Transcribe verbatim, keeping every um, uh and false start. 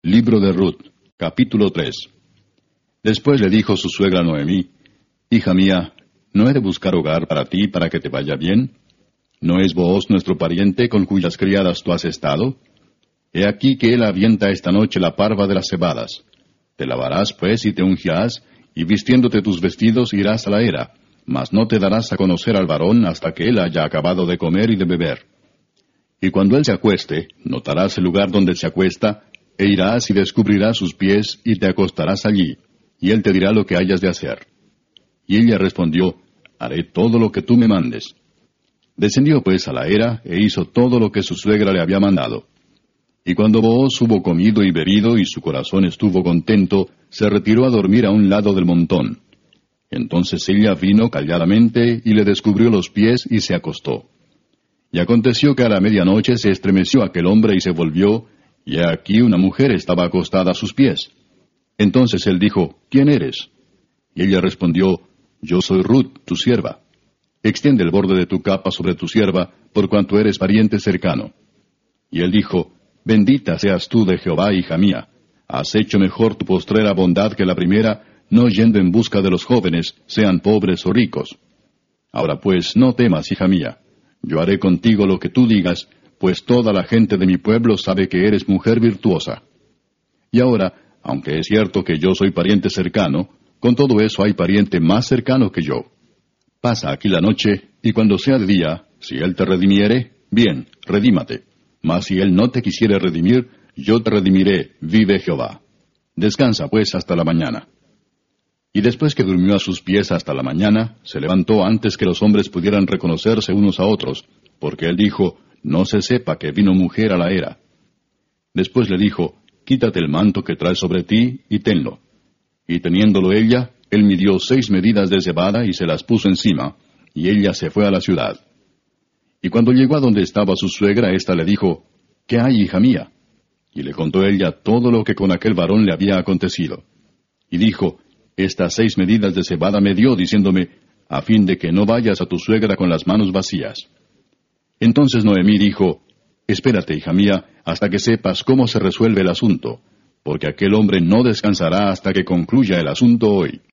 Libro de Ruth, capítulo tres. Después le dijo su suegra Noemí: Hija mía, ¿no he de buscar hogar para ti para que te vaya bien? ¿No es Booz nuestro pariente con cuyas criadas tú has estado? He aquí que él avienta esta noche la parva de las cebadas. Te lavarás pues y te ungirás, y vistiéndote tus vestidos irás a la era, mas no te darás a conocer al varón hasta que él haya acabado de comer y de beber. Y cuando él se acueste, notarás el lugar donde se acuesta, e irás y descubrirás sus pies, y te acostarás allí, y él te dirá lo que hayas de hacer. Y ella respondió: Haré todo lo que tú me mandes. Descendió pues a la era, e hizo todo lo que su suegra le había mandado. Y cuando Booz hubo comido y bebido, y su corazón estuvo contento, se retiró a dormir a un lado del montón. Entonces ella vino calladamente, y le descubrió los pies, y se acostó. Y aconteció que a la medianoche se estremeció aquel hombre, y se volvió, y he aquí una mujer estaba acostada a sus pies. Entonces él dijo: ¿Quién eres? Y ella respondió: Yo soy Ruth, tu sierva. Extiende el borde de tu capa sobre tu sierva, por cuanto eres pariente cercano. Y él dijo: Bendita seas tú de Jehová, hija mía. Has hecho mejor tu postrera bondad que la primera, no yendo en busca de los jóvenes, sean pobres o ricos. Ahora pues, no temas, hija mía. Yo haré contigo lo que tú digas, pues toda la gente de mi pueblo sabe que eres mujer virtuosa. Y ahora, aunque es cierto que yo soy pariente cercano, con todo eso hay pariente más cercano que yo. Pasa aquí la noche, y cuando sea de día, si él te redimiere, bien, redímate. Mas si él no te quisiere redimir, yo te redimiré, vive Jehová. Descansa pues hasta la mañana. Y después que durmió a sus pies hasta la mañana, se levantó antes que los hombres pudieran reconocerse unos a otros, porque él dijo: No se sepa que vino mujer a la era. Después le dijo: Quítate el manto que traes sobre ti, y tenlo. Y teniéndolo ella, él midió seis medidas de cebada, y se las puso encima, y ella se fue a la ciudad. Y cuando llegó a donde estaba su suegra, ésta le dijo: ¿Qué hay, hija mía? Y le contó ella todo lo que con aquel varón le había acontecido. Y dijo: Estas seis medidas de cebada me dio, diciéndome, a fin de que no vayas a tu suegra con las manos vacías. Entonces Noemí dijo: Espérate, hija mía, hasta que sepas cómo se resuelve el asunto, porque aquel hombre no descansará hasta que concluya el asunto hoy.